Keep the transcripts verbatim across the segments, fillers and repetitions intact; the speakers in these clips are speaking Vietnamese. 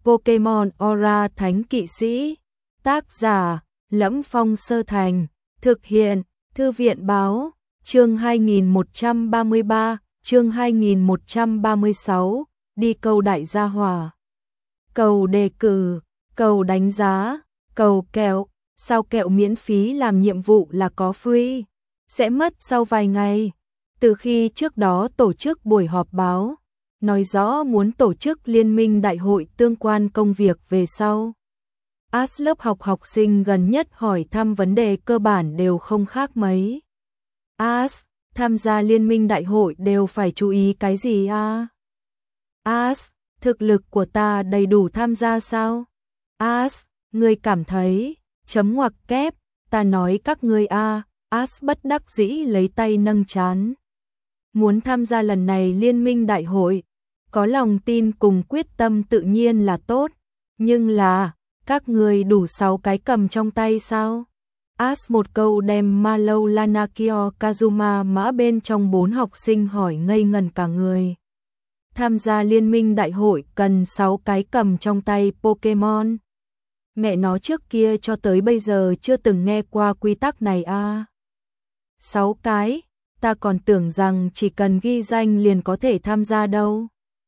Pokemon Aura Thánh Kỵ Sĩ. Tác giả: Lẫm Phong Sơ Thành. Thực hiện: Thư viện Báo. Chương hai nghìn một trăm ba mươi ba, chương hai nghìn một trăm ba mươi sáu, đi cầu đại gia hỏa. Cầu đề cử, cầu đánh giá, cầu kẹo, sao kẹo miễn phí làm nhiệm vụ là có free, sẽ mất sau vài ngày. Từ khi trước đó tổ chức buổi họp báo, nói rõ muốn tổ chức liên minh đại hội tương quan công việc về sau. As lớp học học sinh gần nhất hỏi thăm vấn đề cơ bản đều không khác mấy. As, tham gia liên minh đại hội đều phải chú ý cái gì à? As, thực lực của ta đầy đủ tham gia sao? As, ngươi cảm thấy, chấm ngoặc kép, ta nói các ngươi a, à. As bất đắc dĩ lấy tay nâng trán. Muốn tham gia lần này liên minh đại hội, có lòng tin cùng quyết tâm tự nhiên là tốt, nhưng là, các ngươi đủ sáu cái cầm trong tay sao? As một câu đem Malo Lanakio Kazuma mã bên trong bốn học sinh hỏi ngây ngần cả người. Tham gia liên minh đại hội cần sáu cái cầm trong tay Pokemon. Mẹ nó trước kia cho tới bây giờ chưa từng nghe qua quy tắc này à. sáu cái, ta còn tưởng rằng chỉ cần ghi danh liền có thể tham gia đâu.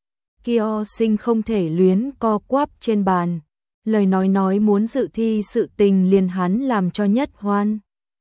Kyo sinh không thể luyến co quắp trên bàn. Lời nói nói muốn dự thi sự tình liền hắn làm cho nhất hoan.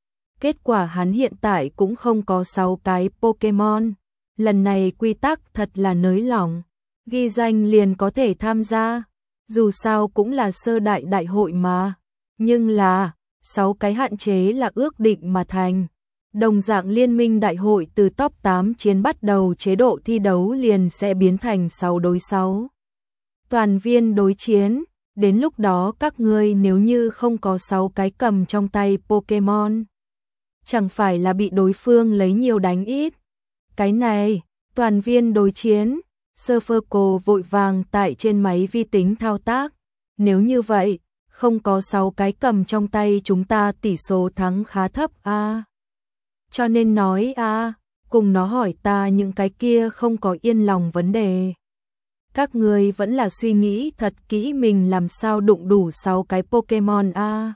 Kết quả hắn hiện tại cũng không có sáu cái Pokemon. Lần này quy tắc thật là nới lỏng. Ghi danh liền có thể tham gia. Dù sao cũng là sơ đại đại hội mà. Nhưng là, sáu cái hạn chế là ước định mà thành. Đồng dạng liên minh đại hội từ top tám chiến bắt đầu chế độ thi đấu liền sẽ biến thành sáu đối sáu. Toàn viên đối chiến. Đến lúc đó các ngươi nếu như không có sáu cái cầm trong tay Pokemon, chẳng phải là bị đối phương lấy nhiều đánh ít. Cái này, toàn viên đối chiến, Serverco vội vàng tại trên máy vi tính thao tác. Nếu như vậy, không có sáu cái cầm trong tay chúng ta tỷ số thắng khá thấp a. À. Cho nên nói a, à, cùng nó hỏi ta những cái kia không có yên lòng vấn đề. Các người vẫn là suy nghĩ thật kỹ mình làm sao đụng đủ sáu cái Pokemon a. À.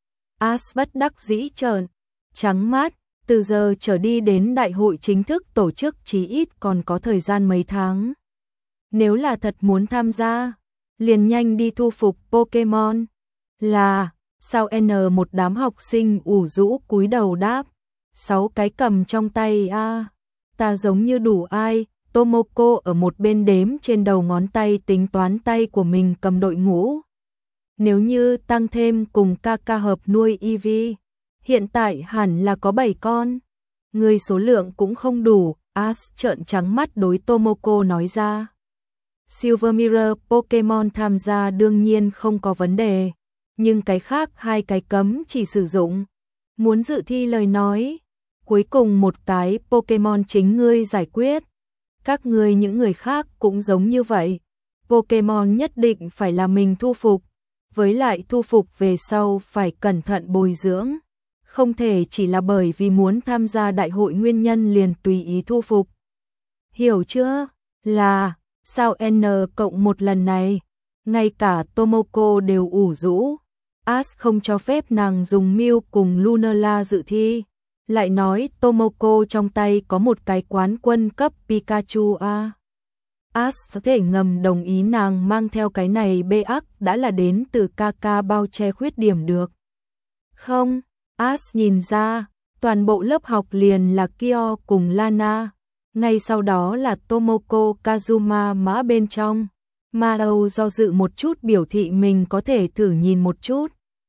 As bất đắc dĩ trợn trắng mắt, từ giờ trở đi đến đại hội chính thức tổ chức chí ít còn có thời gian mấy tháng. Nếu là thật muốn tham gia, liền nhanh đi thu phục Pokemon. Là, sao N một đám học sinh ủ rũ cúi đầu đáp, sáu cái cầm trong tay a, à. Ta giống như đủ ai. Tomoko ở một bên đếm trên đầu ngón tay tính toán tay của mình cầm đội ngũ. Nếu như tăng thêm cùng Kaka hợp nuôi Eevee, hiện tại hẳn là có bảy con. Người số lượng cũng không đủ, As trợn trắng mắt đối Tomoko nói ra. Silver Mirror Pokemon tham gia đương nhiên không có vấn đề, nhưng cái khác hai cái cấm chỉ sử dụng. Muốn dự thi lời nói, cuối cùng một cái Pokemon chính ngươi giải quyết. Các ngươi những người khác cũng giống như vậy. Pokemon nhất định phải là mình thu phục, với lại thu phục về sau phải cẩn thận bồi dưỡng. Không thể chỉ là bởi vì muốn tham gia đại hội nguyên nhân liền tùy ý thu phục. Hiểu chưa? Là, sao N cộng một lần này, ngay cả Tomoko đều ủ rũ. As không cho phép nàng dùng Mew cùng Lunala dự thi. Lại nói Tomoko trong tay có một cái quán quân cấp Pikachu a. À. As có thể ngầm đồng ý nàng mang theo cái này bê ắc đã là đến từ Kaka bao che khuyết điểm được. Không, As nhìn ra, toàn bộ lớp học liền là Kyo cùng Lana. Ngay sau đó là Tomoko Kazuma mã bên trong. Mao do dự một chút biểu thị mình có thể thử nhìn một chút.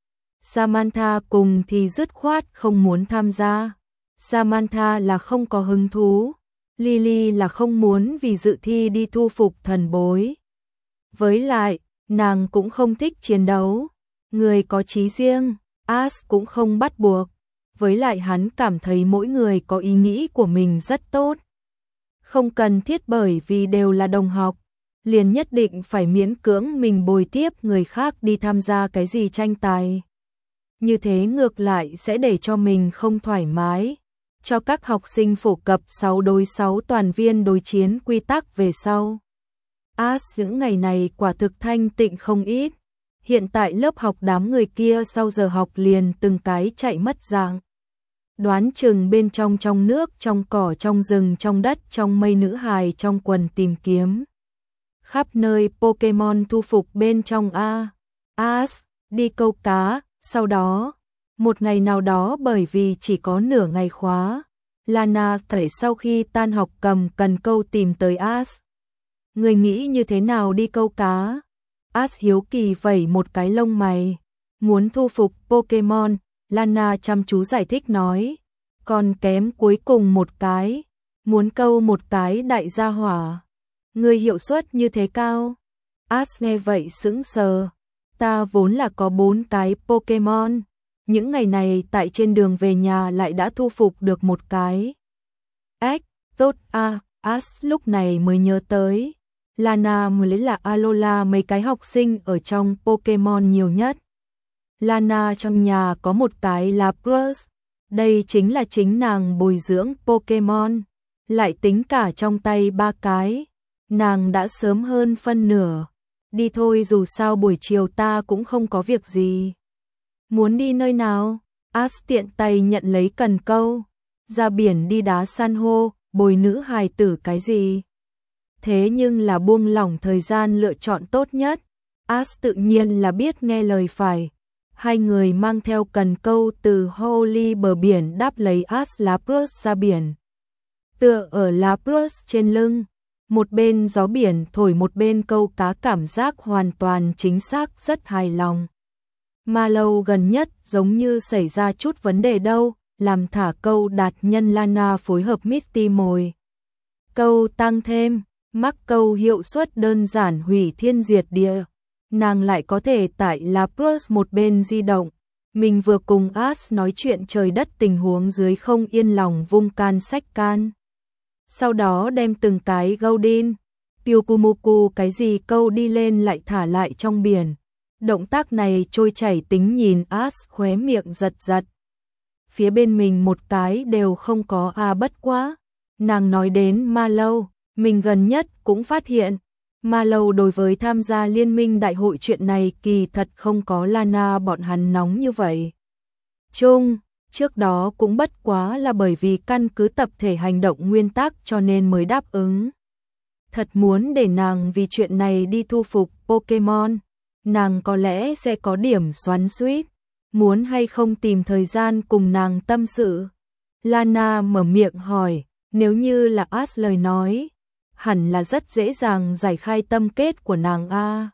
Samantha cùng thì dứt khoát không muốn tham gia. Samantha là không có hứng thú. Lily là không muốn vì dự thi đi thu phục thần bối. Với lại, nàng cũng không thích chiến đấu. Người có chí riêng, As cũng không bắt buộc. Với lại hắn cảm thấy mỗi người có ý nghĩ của mình rất tốt. Không cần thiết bởi vì đều là đồng học, liền nhất định phải miễn cưỡng mình bồi tiếp người khác đi tham gia cái gì tranh tài. Như thế ngược lại sẽ để cho mình không thoải mái. Cho các học sinh phổ cập sáu đối sáu toàn viên đối chiến quy tắc về sau. As những ngày này quả thực thanh tịnh không ít. Hiện tại lớp học đám người kia sau giờ học liền từng cái chạy mất dạng. Đoán chừng bên trong trong nước, trong cỏ, trong rừng, trong đất, trong mây, nữ hài trong quần tìm kiếm. Khắp nơi Pokemon thu phục bên trong a. As đi câu cá, sau đó, một ngày nào đó bởi vì chỉ có nửa ngày khóa, Lana thể sau khi tan học cầm cần câu tìm tới As. Người nghĩ như thế nào đi câu cá? As hiếu kỳ vẩy một cái lông mày. Muốn thu phục Pokemon, Lana chăm chú giải thích nói. Còn kém cuối cùng một cái. Muốn câu một cái đại gia hỏa. Người hiệu suất như thế cao. As nghe vậy sững sờ. Ta vốn là có bốn cái Pokemon. Những ngày này tại trên đường về nhà lại đã thu phục được một cái. Ếch, tốt a. As lúc này mới nhớ tới. Lana mới lấy là Alola mấy cái học sinh ở trong Pokemon nhiều nhất. Lana trong nhà có một cái Lapras. Đây chính là chính nàng bồi dưỡng Pokemon. Lại tính cả trong tay ba cái. Nàng đã sớm hơn phân nửa. Đi thôi, dù sao buổi chiều ta cũng không có việc gì. Muốn đi nơi nào? As tiện tay nhận lấy cần câu. Ra biển đi đá san hô, bồi nữ hài tử cái gì? Thế nhưng là buông lỏng thời gian lựa chọn tốt nhất. As tự nhiên là biết nghe lời phải. Hai người mang theo cần câu từ Holy bờ biển đáp lấy As Lapras ra biển. Tựa ở Lapras trên lưng. Một bên gió biển thổi một bên câu cá, cảm giác hoàn toàn chính xác, rất hài lòng. Mà lâu gần nhất giống như xảy ra chút vấn đề đâu, làm thả câu đạt nhân Lana phối hợp Misty mồi câu tăng thêm, mắc câu hiệu suất đơn giản hủy thiên diệt địa. Nàng lại có thể tại Lapras một bên di động. Mình vừa cùng As nói chuyện trời đất tình huống dưới không yên lòng vung can sách can. Sau đó đem từng cái Goldin, Pyukumuku cái gì câu đi lên lại thả lại trong biển. Động tác này trôi chảy tính nhìn As khóe miệng giật giật. Phía bên mình một cái đều không có à, bất quá. Nàng nói đến Ma Lâu, mình gần nhất cũng phát hiện. Ma Lâu đối với tham gia liên minh đại hội chuyện này kỳ thật không có Lana bọn hắn nóng như vậy. Chung, trước đó cũng bất quá là bởi vì căn cứ tập thể hành động nguyên tắc cho nên mới đáp ứng. Thật muốn để nàng vì chuyện này đi thu phục Pokemon, nàng có lẽ sẽ có điểm xoắn xuýt. Muốn hay không tìm thời gian cùng nàng tâm sự? Lana mở miệng hỏi, nếu như là As lời nói, hẳn là rất dễ dàng giải khai tâm kết của nàng a.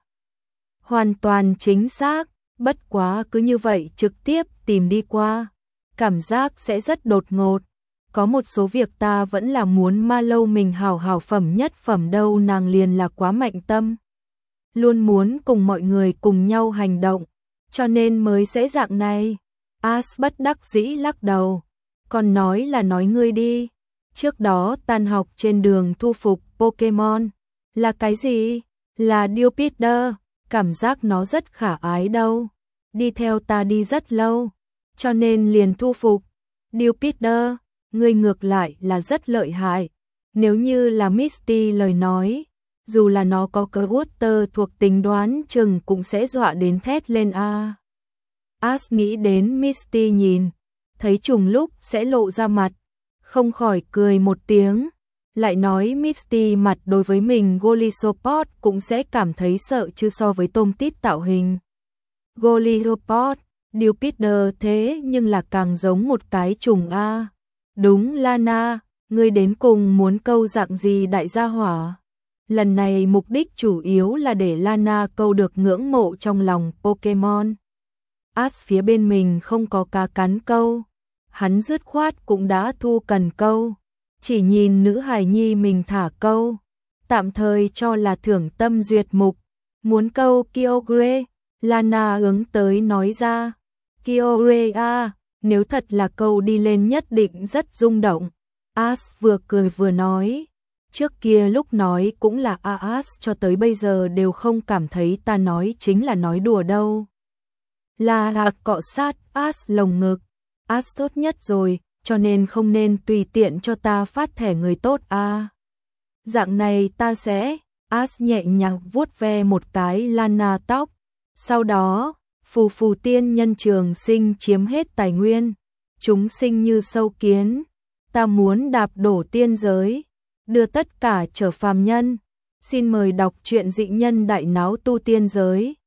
Hoàn toàn chính xác, bất quá cứ như vậy trực tiếp tìm đi qua, cảm giác sẽ rất đột ngột. Có một số việc ta vẫn là muốn Ma Lâu mình hảo hảo phẩm nhất phẩm đâu, nàng liền là quá mạnh tâm. Luôn muốn cùng mọi người cùng nhau hành động, cho nên mới sẽ dạng này. As bất đắc dĩ lắc đầu, còn nói là nói ngươi đi. Trước đó tan học trên đường thu phục Pokemon. Là cái gì? Là Jupiter, cảm giác nó rất khả ái đâu. Đi theo ta đi rất lâu, cho nên liền thu phục. Jupiter, ngươi ngược lại là rất lợi hại. Nếu như là Misty lời nói, dù là nó có cờ water thuộc tính đoán chừng cũng sẽ dọa đến thét lên a. As nghĩ đến Misty nhìn, thấy trùng lúc sẽ lộ ra mặt, không khỏi cười một tiếng, lại nói Misty mặt đối với mình Golisopod cũng sẽ cảm thấy sợ chứ so với tôm tít tạo hình. Golisopod, Jupiter thế nhưng là càng giống một cái trùng a. Đúng Lana, ngươi đến cùng muốn câu dạng gì đại gia hỏa? Lần này mục đích chủ yếu là để Lana câu được ngưỡng mộ trong lòng Pokemon. As phía bên mình không có cá cắn câu, hắn dứt khoát cũng đã thu cần câu, chỉ nhìn nữ hài nhi mình thả câu, tạm thời cho là thưởng tâm duyệt mục, muốn câu Kyogre. Lana hướng tới nói ra, Kyogre a, nếu thật là câu đi lên nhất định rất rung động. As vừa cười vừa nói, trước kia lúc nói cũng là a As cho tới bây giờ đều không cảm thấy ta nói chính là nói đùa đâu. Là là cọ sát As lồng ngực, As tốt nhất rồi, cho nên không nên tùy tiện cho ta phát thẻ người tốt a. Dạng này ta sẽ, As nhẹ nhàng vuốt ve một cái Lana tóc, sau đó, phù phù tiên nhân trường sinh chiếm hết tài nguyên, chúng sinh như sâu kiến, ta muốn đạp đổ tiên giới, đưa tất cả trở phàm nhân. Xin mời đọc truyện Dị Nhân Đại Náo Tu Tiên Giới.